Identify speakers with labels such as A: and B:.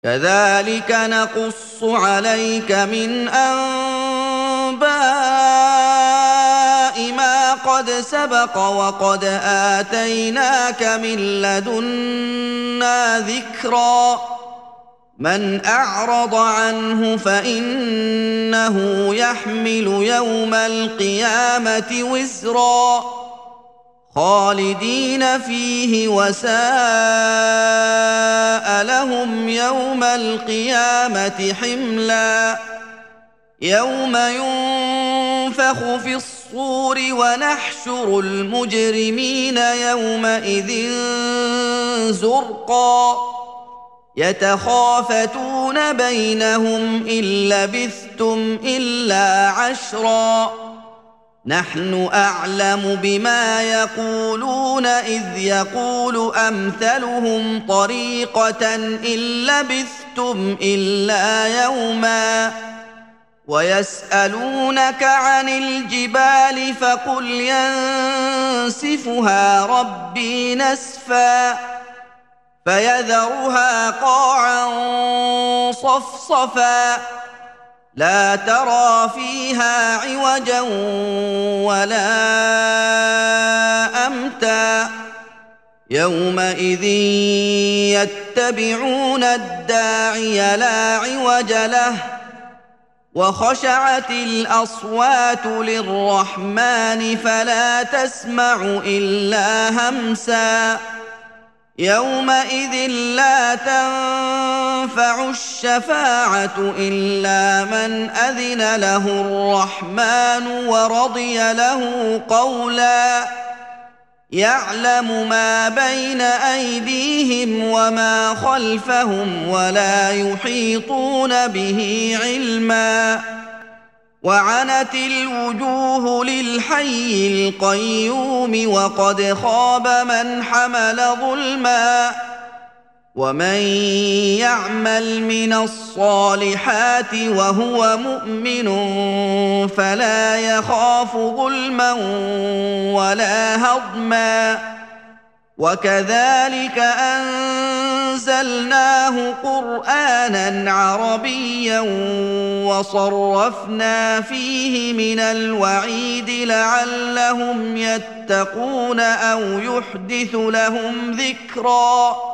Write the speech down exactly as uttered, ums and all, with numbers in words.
A: كذلك نقص عليك من أنباء ما قد سبق وقد آتيناك من لدنا ذكرا من أعرض عنه فإنه يحمل يوم القيامة وزرا خالدين فيه وساء لهم يوم القيامة حملا يوم ينفخ في الصور ونحشر المجرمين يومئذ زرقا يتخافتون بينهم إن لبثتم إلا عشرا نحن أعلم بما يقولون إذ يقول أمثلهم طريقة إن لبثتم إلا يوما ويسألونك عن الجبال فقل ينسفها ربي نسفا فيذرها قاعا صفصفا لا ترى فيها عوجا ولا أمتا يومئذ يتبعون الداعي لا عوج له وخشعت الأصوات للرحمن فلا تسمع إلا همسا يومئذ لا تنفع الشفاعة إلا من أذن له الرحمن ورضي له قولا يعلم ما بين أيديهم وما خلفهم ولا يحيطون به علما وعنت الوجوه للحي القيوم وقد خاب من حمل ظلما ومن يعمل من الصالحات وهو مؤمن فلا يخاف ظلما ولا هضما وكذلك أنزلناه قرآنا عربيا وصرفنا فيه من الوعيد لعلهم يتقون أو يحدث لهم ذكرا